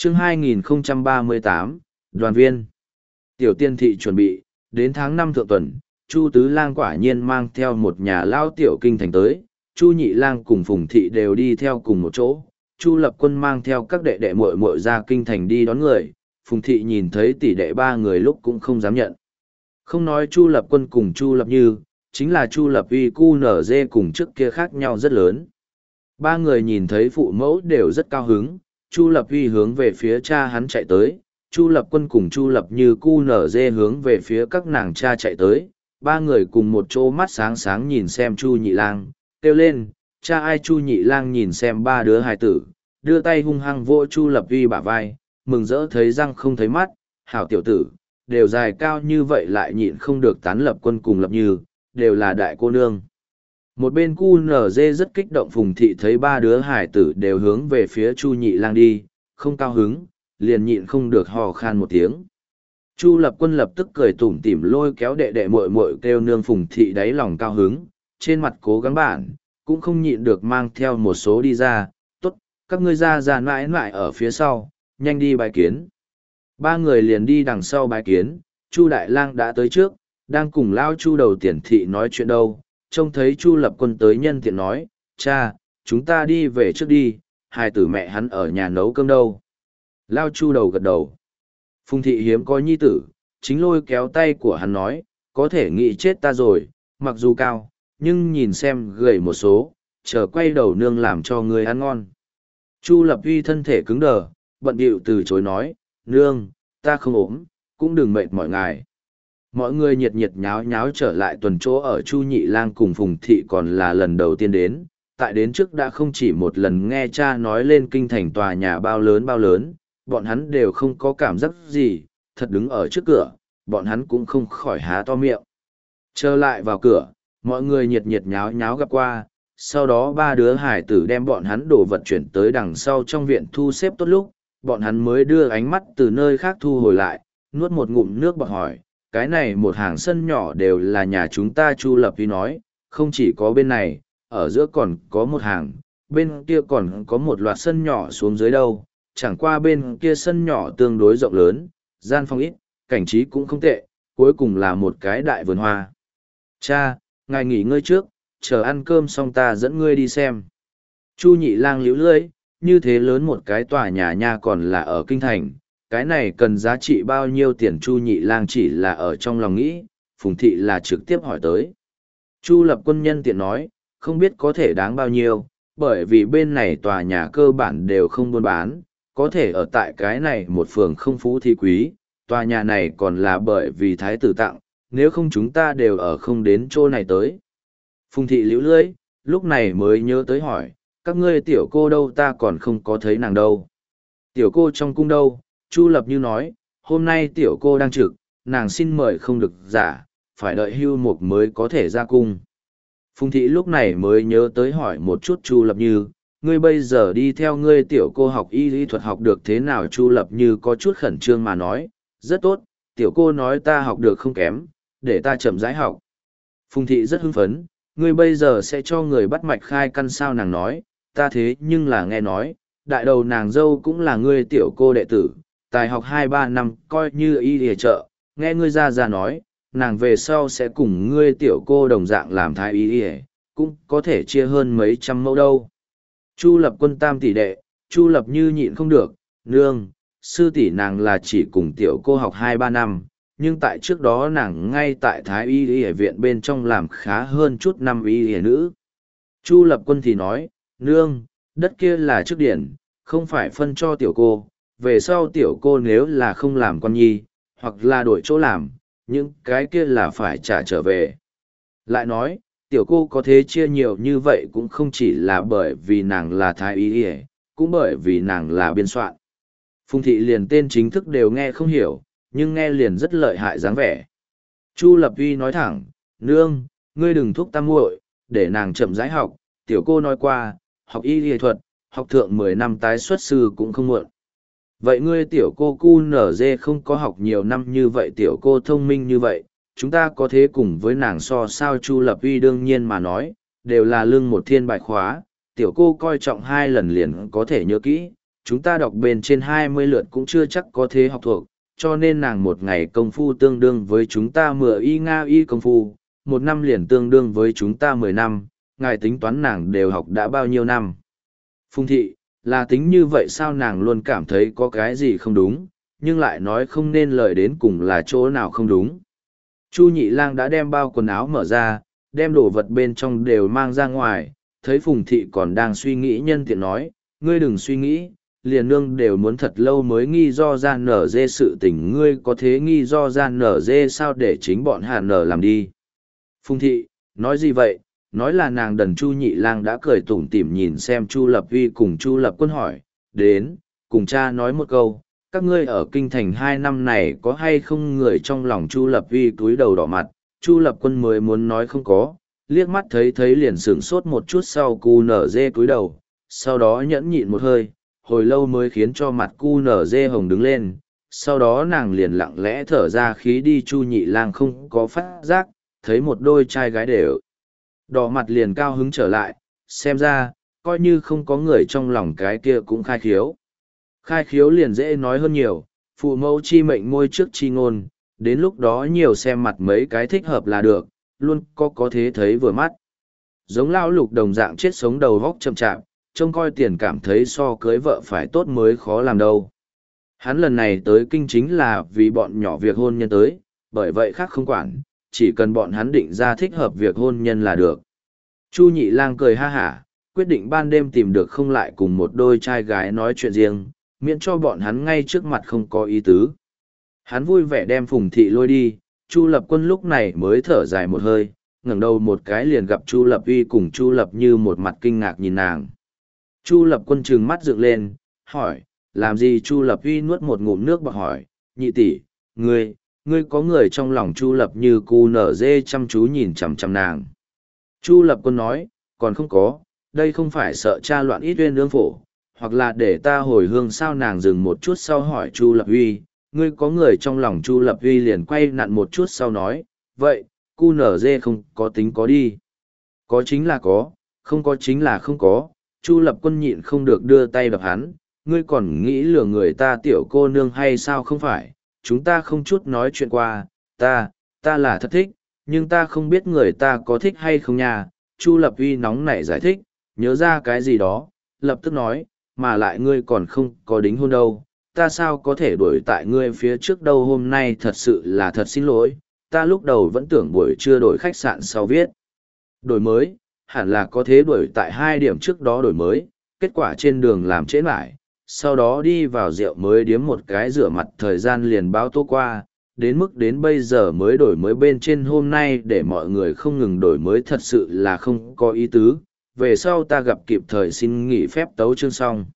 Chương 2038, Đoàn viên. Tiểu tiên thị chuẩn bị, đến tháng 5 thượng tuần, Chu Tứ Lang quả nhiên mang theo một nhà lao tiểu kinh thành tới, Chu Nhị Lang cùng Phùng Thị đều đi theo cùng một chỗ. Chu Lập Quân mang theo các đệ đệ muội muội ra kinh thành đi đón người, Phùng Thị nhìn thấy tỷ đệ ba người lúc cũng không dám nhận. Không nói Chu Lập Quân cùng Chu Lập Như, chính là Chu Lập Uy cu nở dê cùng trước kia khác nhau rất lớn. Ba người nhìn thấy phụ mẫu đều rất cao hứng, Chu Lập Uy hướng về phía cha hắn chạy tới, Chu Lập Quân cùng Chu Lập Như cu nở dê hướng về phía các nàng cha chạy tới, ba người cùng một chỗ mắt sáng sáng nhìn xem Chu Nhị Lang, kêu lên, cha ai. Chu Nhị Lang nhìn xem ba đứa hài tử, đưa tay hung hăng vỗ Chu Lập Uy bả vai, mừng rỡ thấy răng không thấy mắt, hảo tiểu tử, đều dài cao như vậy lại nhịn không được tán Lập Quân cùng Lập Như, đều là đại cô nương. Một bên cu nở dê rất kích động, Phùng Thị thấy ba đứa hải tử đều hướng về phía Chu Nhị Lang đi, không cao hứng, liền nhịn không được hò khan một tiếng. Chu Lập Quân lập tức cười tủm tỉm lôi kéo đệ đệ muội muội kêu nương. Phùng Thị đáy lòng cao hứng, trên mặt cố gắng bản, cũng không nhịn được mang theo một số đi ra, tốt, các ngươi ra mãi mãi ở phía sau, nhanh đi bái kiến. Ba người liền đi đằng sau bái kiến, Chu Đại Lang đã tới trước, đang cùng lao Chu đầu tiền thị nói chuyện đâu, trông thấy Chu Lập Quân tới nhân tiện nói, cha, chúng ta đi về trước đi, hai tử mẹ hắn ở nhà nấu cơm đâu. Lao Chu đầu gật đầu. Phùng Thị hiếm có nhi tử, chính lôi kéo tay của hắn nói, có thể nghĩ chết ta rồi, mặc dù cao, nhưng nhìn xem gầy một số, chờ quay đầu nương làm cho người ăn ngon. Chu Lập Uy thân thể cứng đờ, bận bịu từ chối nói, nương, ta không ốm, cũng đừng mệt mỏi ngài. Mọi người nhiệt nhiệt nháo nháo trở lại tuần chỗ ở. Chu Nhị Lang cùng Phùng Thị còn là lần đầu tiên đến, tại đến trước đã không chỉ một lần nghe cha nói lên kinh thành tòa nhà bao lớn, bọn hắn đều không có cảm giác gì, thật đứng ở trước cửa, bọn hắn cũng không khỏi há to miệng. Trở lại vào cửa, mọi người nhiệt nhiệt nháo nháo gặp qua, sau đó ba đứa hải tử đem bọn hắn đồ vật chuyển tới đằng sau trong viện thu xếp tốt lúc, bọn hắn mới đưa ánh mắt từ nơi khác thu hồi lại, nuốt một ngụm nước bọt hỏi, cái này một hàng sân nhỏ đều là nhà chúng ta. Chu Lập Uy nói, không chỉ có bên này, ở giữa còn có một hàng, bên kia còn có một loạt sân nhỏ xuống dưới đâu, chẳng qua bên kia sân nhỏ tương đối rộng lớn, gian phòng ít, cảnh trí cũng không tệ, cuối cùng là một cái đại vườn hoa. Cha, ngài nghỉ ngơi trước, chờ ăn cơm xong ta dẫn ngươi đi xem. Chu Nhị Lang líu lưỡi, như thế lớn một cái tòa nhà nha còn là ở kinh thành, cái này cần giá trị bao nhiêu tiền. Chu Nhị Lang chỉ là ở trong lòng nghĩ, Phùng Thị là trực tiếp hỏi tới. Chu Lập Quân nhân tiện nói, không biết có thể đáng bao nhiêu, bởi vì bên này tòa nhà cơ bản đều không buôn bán, có thể ở tại cái này một phường không phú thì quý, tòa nhà này còn là bởi vì thái tử tặng, nếu không chúng ta đều ở không đến chỗ này tới. Phùng Thị liễu lưỡi, lúc này mới nhớ tới hỏi, các ngươi tiểu cô đâu, ta còn không có thấy nàng đâu. Tiểu cô trong cung đâu? Chu Lập Như nói, hôm nay tiểu cô đang trực, nàng xin mời không được giả, phải đợi hưu mục mới có thể ra cung. Phùng Thị lúc này mới nhớ tới hỏi một chút Chu Lập Như, ngươi bây giờ đi theo ngươi tiểu cô học y lý thuật học được thế nào? Chu Lập Như có chút khẩn trương mà nói, rất tốt, tiểu cô nói ta học được không kém, để ta chậm rãi học. Phùng Thị rất hưng phấn, ngươi bây giờ sẽ cho người bắt mạch khai căn sao? Nàng nói, ta thế nhưng là nghe nói, đại đầu nàng dâu cũng là ngươi tiểu cô đệ tử, tài học 2-3 năm coi như y lìa trợ, nghe ngươi ra nói, nàng về sau sẽ cùng ngươi tiểu cô đồng dạng làm thái y lìa, cũng có thể chia hơn mấy trăm mẫu đâu. Chu Lập Quân tam tỷ đệ, Chu Lập Như nhịn không được, nương, sư tỷ nàng là chỉ cùng tiểu cô học 2-3 năm, nhưng tại trước đó nàng ngay tại thái y lìa viện bên trong làm khá hơn chút năm y lìa nữ. Chu Lập Quân thì nói, nương, đất kia là trước điển, không phải phân cho tiểu cô, về sau tiểu cô nếu là không làm con nhi, hoặc là đổi chỗ làm, những cái kia là phải trả trở về. Lại nói, tiểu cô có thế chia nhiều như vậy cũng không chỉ là bởi vì nàng là thái y, cũng bởi vì nàng là biên soạn. Phùng Thị liền tên chính thức đều nghe không hiểu, nhưng nghe liền rất lợi hại dáng vẻ. Chu Lập Uy nói thẳng, nương, ngươi đừng thúc tam muội, để nàng chậm rãi học, tiểu cô nói qua, học y y thuật, học thượng 10 năm tái xuất sư cũng không muộn. Vậy ngươi tiểu cô cu nở dê không có học nhiều năm như vậy, tiểu cô thông minh như vậy, chúng ta có thế cùng với nàng so sao? Chu Lập Uy đương nhiên mà nói, đều là lương một thiên bài khóa, tiểu cô coi trọng 2 lần liền có thể nhớ kỹ, Chúng ta đọc bên trên 20 lượt cũng chưa chắc có thế học thuộc, cho nên nàng một ngày công phu tương đương với chúng ta 10 y Nga y công phu, một năm liền tương đương với chúng ta 10 năm, ngài tính toán nàng đều học đã bao nhiêu năm. Phùng thị, là tính như vậy sao? Nàng luôn cảm thấy có cái gì không đúng, nhưng lại nói không nên lời đến cùng là chỗ nào không đúng. Chu Nhị Lang đã đem bao quần áo mở ra, đem đồ vật bên trong đều mang ra ngoài, thấy Phùng thị còn đang suy nghĩ nhân tiện nói, ngươi đừng suy nghĩ, liền nương đều muốn thật lâu mới nghi do ra nở dê sự tình, ngươi có thế nghi do ra nở dê sao để chính bọn hà nở làm đi. Phùng thị, nói gì vậy? Nói là nàng đần. Chu Nhị Lang đã cười tủm tỉm nhìn xem Chu Lập Uy cùng Chu Lập Quân hỏi, đến, cùng cha nói một câu, các ngươi ở kinh thành 2 năm này có hay không người trong lòng? Chu Lập Uy cúi đầu đỏ mặt, Chu Lập Quân mới muốn nói không có, liếc mắt thấy liền sửng sốt một chút, sau cu nở dê cúi đầu, sau đó nhẫn nhịn một hơi, hồi lâu mới khiến cho mặt cu nở dê hồng đứng lên, sau đó nàng liền lặng lẽ thở ra khí đi. Chu Nhị Lang không có phát giác, thấy một đôi trai gái đều đỏ mặt liền cao hứng trở lại, xem ra, coi như không có người trong lòng cái kia cũng khai khiếu. Khai khiếu liền dễ nói hơn nhiều, phụ mẫu chi mệnh môi trước chi ngôn, đến lúc đó nhiều xem mặt mấy cái thích hợp là được, luôn có thế thấy vừa mắt. Giống lão Lục đồng dạng chết sống đầu vóc chậm chạp, trông coi tiền cảm thấy so cưới vợ phải tốt mới khó làm đâu. Hắn lần này tới kinh chính là vì bọn nhỏ việc hôn nhân tới, bởi vậy khác không quản, chỉ cần bọn hắn định ra thích hợp việc hôn nhân là được. Chu Nhị Lang cười ha hả, quyết định ban đêm tìm được không lại cùng một đôi trai gái nói chuyện riêng, miễn cho bọn hắn ngay trước mặt không có ý tứ. Hắn vui vẻ đem Phùng thị lôi đi, Chu Lập Quân lúc này mới thở dài một hơi, ngẩng đầu một cái liền gặp Chu Lập Uy cùng Chu Lập Như một mặt kinh ngạc nhìn nàng. Chu Lập Quân trừng mắt dựng lên, hỏi, làm gì? Chu Lập Uy nuốt một ngụm nước bọt hỏi, nhị tỷ, ngươi có người trong lòng? Chu Lập Như cu nở dê chăm chú nhìn chằm chằm nàng. Chu Lập Quân nói, còn không có, đây không phải sợ cha loạn ít uyên ương phổ, hoặc là để ta hồi hương sao? Nàng dừng một chút sau hỏi Chu Lập Uy, ngươi có người trong lòng? Chu Lập Uy liền quay nặn một chút sau nói, vậy, cu nở dê không có tính có đi. Có chính là có, không có chính là không có. Chu Lập Quân nhịn không được đưa tay đập hắn, ngươi còn nghĩ lừa người ta tiểu cô nương hay sao? Không phải, chúng ta không chút nói chuyện qua, ta là thật thích, nhưng ta không biết người ta có thích hay không nha. Chu Lập Uy nóng nảy giải thích, nhớ ra cái gì đó, lập tức nói, mà lại ngươi còn không có đính hôn đâu, ta sao có thể đuổi tại ngươi phía trước đâu? Hôm nay thật sự là thật xin lỗi, ta lúc đầu vẫn tưởng buổi trưa đổi khách sạn sau viết đổi mới, hẳn là có thế đuổi tại 2 điểm trước đó đổi mới, kết quả trên đường làm trễ lại, sau đó đi vào rượu mới điếm một cái rửa mặt, thời gian liền báo tô qua, đến mức đến bây giờ mới đổi mới bên trên. Hôm nay để mọi người không ngừng đổi mới thật sự là không có ý tứ, về sau ta gặp kịp thời xin nghỉ phép tấu chương xong.